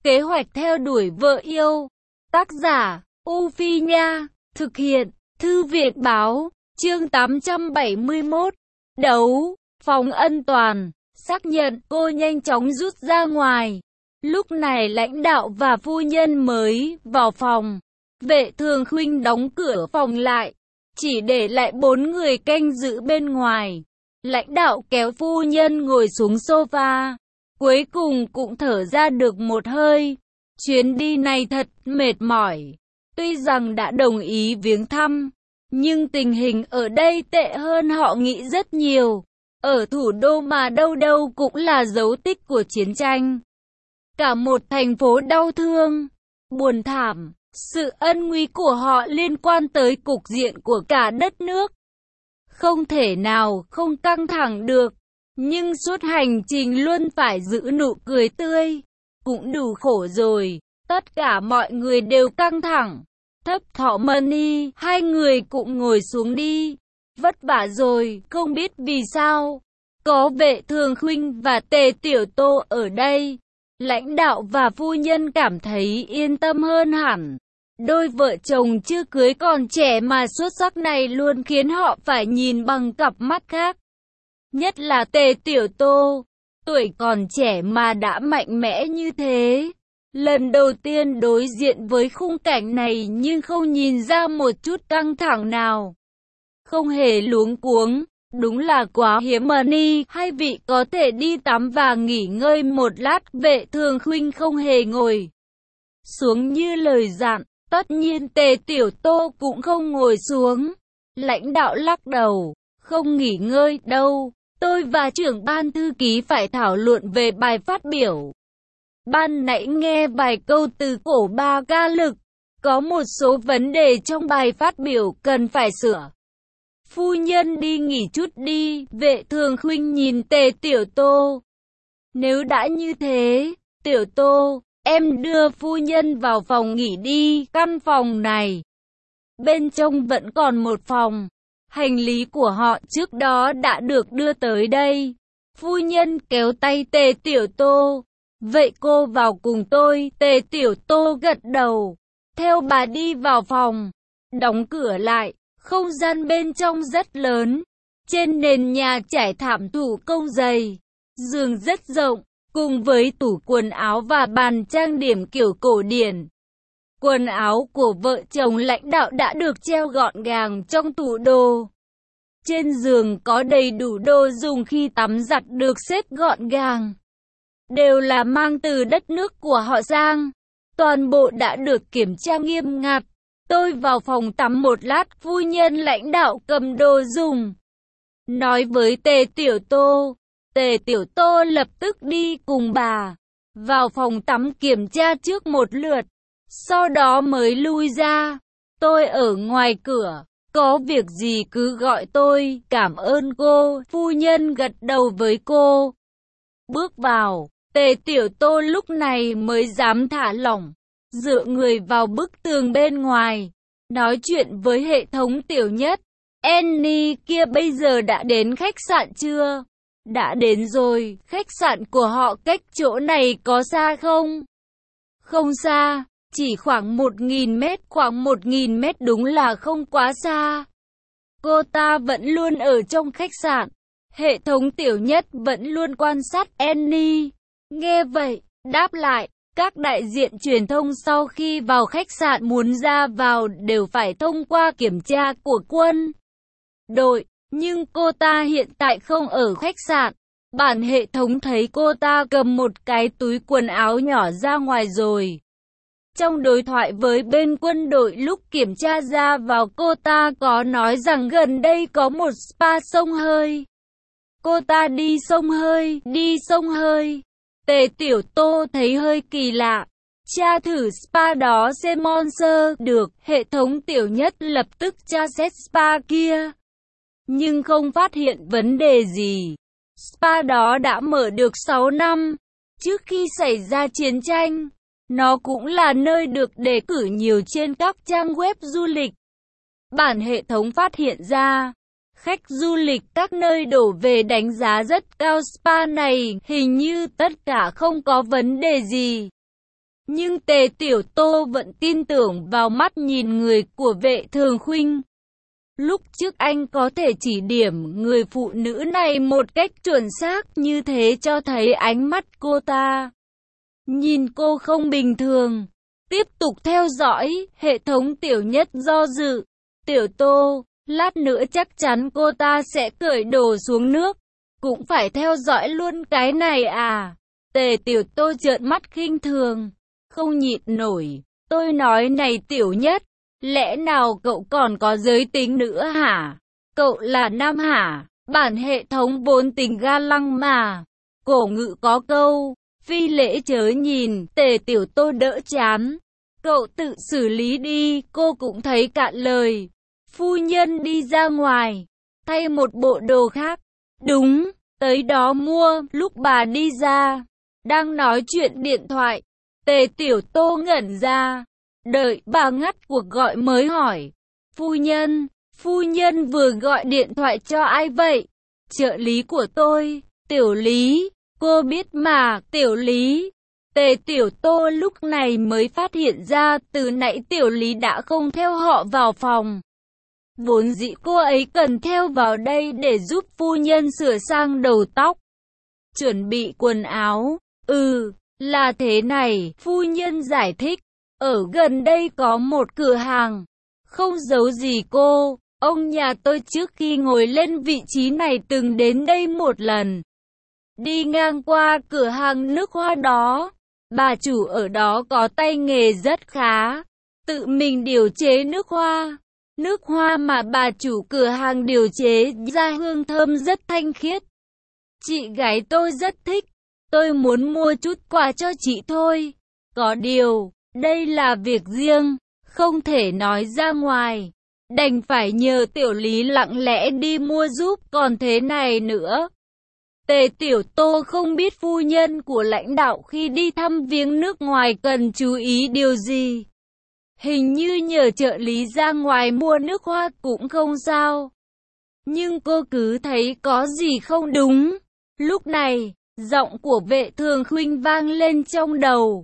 Kế hoạch theo đuổi vợ yêu. Tác giả, U Phi Nha. Thực hiện, Thư viện Báo. Chương 871. Đấu. Phòng Ân Toàn. Xác nhận, cô nhanh chóng rút ra ngoài. Lúc này lãnh đạo và phu nhân mới vào phòng. Vệ Thường Khuynh đóng cửa phòng lại, chỉ để lại 4 người canh giữ bên ngoài. Lãnh đạo kéo phu nhân ngồi xuống sofa. Cuối cùng cũng thở ra được một hơi. Chuyến đi này thật mệt mỏi. Tuy rằng đã đồng ý viếng thăm, nhưng tình hình ở đây tệ hơn họ nghĩ rất nhiều. Ở thủ đô mà đâu đâu cũng là dấu tích của chiến tranh. Cả một thành phố đau thương, buồn thảm. Sự ân nguy của họ liên quan tới cục diện của cả đất nước. Không thể nào không căng thẳng được. Nhưng suốt hành trình luôn phải giữ nụ cười tươi. Cũng đủ khổ rồi. Tất cả mọi người đều căng thẳng. Thấp Thọ Mani, hai người cũng ngồi xuống đi. Vất vả rồi, không biết vì sao. Có Vệ Thường Khuynh và Tề Tiểu Tô ở đây. Lãnh đạo và phu nhân cảm thấy yên tâm hơn hẳn. Đôi vợ chồng chưa cưới còn trẻ mà xuất sắc này luôn khiến họ phải nhìn bằng cặp mắt khác. Nhất là Tề Tiểu Tô, tuổi còn trẻ mà đã mạnh mẽ như thế. Lần đầu tiên đối diện với khung cảnh này nhưng không nhìn ra một chút căng thẳng nào. Không hề luống cuống, đúng là quá hiếm. Mani, hai vị có thể đi tắm và nghỉ ngơi một lát. Vệ Thường Khuynh không hề ngồi xuống như lời dặn. Tất nhiên Tề Tiểu Tô cũng không ngồi xuống. Lãnh đạo lắc đầu, không nghỉ ngơi đâu. Tôi và trưởng ban thư ký phải thảo luận về bài phát biểu. Ban nãy nghe vài câu từ cổ Ba Ca Lực. Có một số vấn đề trong bài phát biểu cần phải sửa. Phu nhân đi nghỉ chút đi. Vệ Thường Khuynh nhìn Tề Tiểu Tô. Nếu đã như thế, Tiểu Tô, em đưa phu nhân vào phòng nghỉ đi. Căn phòng này, bên trong vẫn còn một phòng. Hành lý của họ trước đó đã được đưa tới đây. Phu nhân kéo tay Tề Tiểu Tô. Vậy cô vào cùng tôi. Tề Tiểu Tô gật đầu. Theo bà đi vào phòng. Đóng cửa lại. Không gian bên trong rất lớn. Trên nền nhà trải thảm thủ công dày. Giường rất rộng. Cùng với tủ quần áo và bàn trang điểm kiểu cổ điển. Quần áo của vợ chồng lãnh đạo đã được treo gọn gàng trong tủ đồ. Trên giường có đầy đủ đồ dùng khi tắm giặt được xếp gọn gàng. Đều là mang từ đất nước của họ sang. Toàn bộ đã được kiểm tra nghiêm ngặt. Tôi vào phòng tắm một lát. Phu nhân lãnh đạo cầm đồ dùng, nói với Tề Tiểu Tô. Tề Tiểu Tô lập tức đi cùng bà vào phòng tắm kiểm tra trước một lượt. Sau đó mới lui ra. Tôi ở ngoài cửa. Có việc gì cứ gọi tôi. Cảm ơn cô. Phu nhân gật đầu với cô. Bước vào. Tề Tiểu Tô lúc này mới dám thả lỏng. Dựa người vào bức tường bên ngoài. Nói chuyện với hệ thống Tiểu Nhất. Annie kia bây giờ đã đến khách sạn chưa? Đã đến rồi. Khách sạn của họ cách chỗ này có xa không? Không xa. Chỉ khoảng 1.000 mét. Khoảng 1.000 mét đúng là không quá xa. Cô ta vẫn luôn ở trong khách sạn. Hệ thống Tiểu Nhất vẫn luôn quan sát Annie. Nghe vậy, đáp lại, các đại diện truyền thông sau khi vào khách sạn muốn ra vào đều phải thông qua kiểm tra của quân đội. Nhưng cô ta hiện tại không ở khách sạn. Bản hệ thống thấy cô ta cầm một cái túi quần áo nhỏ ra ngoài rồi. Trong đối thoại với bên quân đội lúc kiểm tra ra vào, cô ta có nói rằng gần đây có một spa xông hơi. Cô ta đi xông hơi. Tề Tiểu Tô thấy hơi kỳ lạ. Tra thử spa đó xem sponsor được. Hệ thống Tiểu Nhất lập tức tra xét spa kia. Nhưng không phát hiện vấn đề gì. Spa đó đã mở được 6 năm. Trước khi xảy ra chiến tranh. Nó cũng là nơi được đề cử nhiều trên các trang web du lịch. Bản hệ thống phát hiện ra, khách du lịch các nơi đổ về đánh giá rất cao spa này, hình như tất cả không có vấn đề gì. Nhưng Tề Tiểu Tô vẫn tin tưởng vào mắt nhìn người của Vệ Thường Khuynh. Lúc trước anh có thể chỉ điểm người phụ nữ này một cách chuẩn xác như thế cho thấy ánh mắt cô ta. Nhìn cô không bình thường. Tiếp tục theo dõi, hệ thống Tiểu Nhất do dự. Tiểu Tô, lát nữa chắc chắn cô ta sẽ cởi đồ xuống nước. Cũng phải theo dõi luôn cái này à? Tề Tiểu Tô trợn mắt khinh thường. Không nhịn nổi. Tôi nói này Tiểu Nhất, lẽ nào cậu còn có giới tính nữa hả? Cậu là nam hả? Bản hệ thống vốn tính ga lăng mà. Cổ ngữ có câu, phi lễ chớ nhìn, Tề Tiểu Tô đỡ chán. Cậu tự xử lý đi, cô cũng thấy cạn lời. Phu nhân đi ra ngoài, thay một bộ đồ khác. Đúng, tới đó mua, lúc bà đi ra. Đang nói chuyện điện thoại, Tề Tiểu Tô ngẩn ra. Đợi bà ngắt cuộc gọi mới hỏi. Phu nhân vừa gọi điện thoại cho ai vậy? Trợ lý của tôi, Tiểu Lý. Cô biết mà, Tiểu Lý. Tề Tiểu Tô lúc này mới phát hiện ra từ nãy Tiểu Lý đã không theo họ vào phòng. Vốn dĩ cô ấy cần theo vào đây để giúp phu nhân sửa sang đầu tóc, chuẩn bị quần áo. Là thế này, phu nhân giải thích. Ở gần đây có một cửa hàng. Không giấu gì cô, ông nhà tôi trước khi ngồi lên vị trí này từng đến đây một lần. Đi ngang qua cửa hàng nước hoa đó. Bà chủ ở đó có tay nghề rất khá. Tự mình điều chế nước hoa. Nước hoa mà bà chủ cửa hàng điều chế ra hương thơm rất thanh khiết. Chị gái tôi rất thích. Tôi muốn mua chút quà cho chị thôi. Có điều, đây là việc riêng, không thể nói ra ngoài. Đành phải nhờ Tiểu Lý lặng lẽ đi mua giúp, còn thế này nữa. Tề Tiểu Tô không biết phu nhân của lãnh đạo khi đi thăm viếng nước ngoài cần chú ý điều gì. Hình như nhờ trợ lý ra ngoài mua nước hoa cũng không sao. Nhưng cô cứ thấy có gì không đúng. Lúc này, giọng của Vệ Thường Khuynh vang lên trong đầu.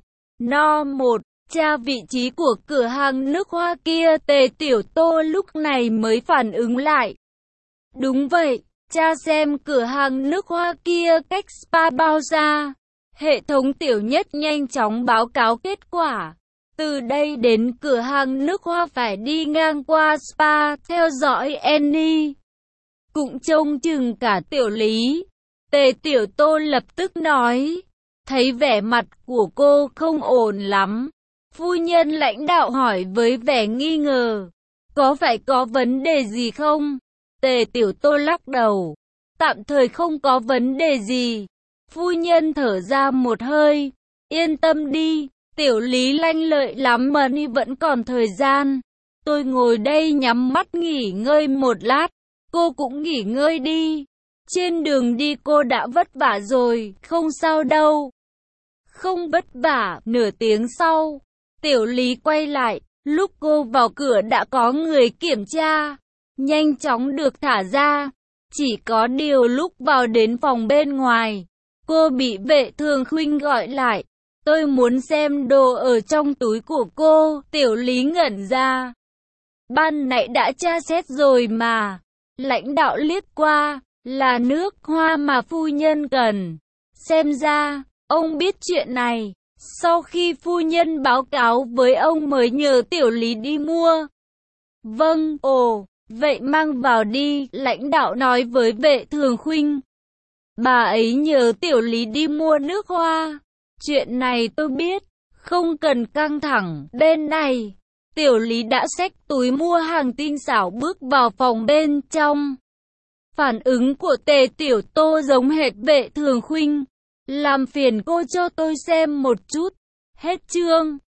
No. Tra vị trí của cửa hàng nước hoa kia. Tề Tiểu Tô lúc này mới phản ứng lại. Đúng vậy, tra xem cửa hàng nước hoa kia cách spa bao xa. Hệ thống Tiểu Nhất nhanh chóng báo cáo kết quả. Từ đây đến cửa hàng nước hoa phải đi ngang qua spa, theo dõi Annie. Cũng trông chừng cả Tiểu Lý. Tề Tiểu Tô lập tức nói. Thấy vẻ mặt của cô không ổn lắm. Phu nhân lãnh đạo hỏi với vẻ nghi ngờ. Có phải có vấn đề gì không? Tề Tiểu Tô lắc đầu. Tạm thời không có vấn đề gì. Phu nhân thở ra một hơi. Yên tâm đi. Tiểu Lý lanh lợi lắm mà ni vẫn còn thời gian. Tôi ngồi đây nhắm mắt nghỉ ngơi một lát. Cô cũng nghỉ ngơi đi. Trên đường đi cô đã vất vả rồi, không sao đâu. Không vất vả. Nửa tiếng sau, Tiểu Lý quay lại. Lúc cô vào cửa đã có người kiểm tra. Nhanh chóng được thả ra. Chỉ có điều lúc vào đến phòng bên ngoài, cô bị Vệ Thường Khuynh gọi lại. Tôi muốn xem đồ ở trong túi của cô. Tiểu Lý ngẩn ra. Ban nãy đã tra xét rồi mà. Lãnh đạo liếc qua, là nước hoa mà phu nhân cần. Xem ra, ông biết chuyện này. Sau khi phu nhân báo cáo với ông mới nhờ Tiểu Lý đi mua. Vâng, vậy mang vào đi, lãnh đạo nói với Vệ Thường Khuynh. Bà ấy nhờ Tiểu Lý đi mua nước hoa. Chuyện này tôi biết, không cần căng thẳng. Bên này, Tiểu Lý đã xách túi mua hàng tinh xảo bước vào phòng bên trong. Phản ứng của Tề Tiểu Tô giống hệt Vệ Thường Khuynh. Làm phiền cô cho tôi xem một chút. Hết chương.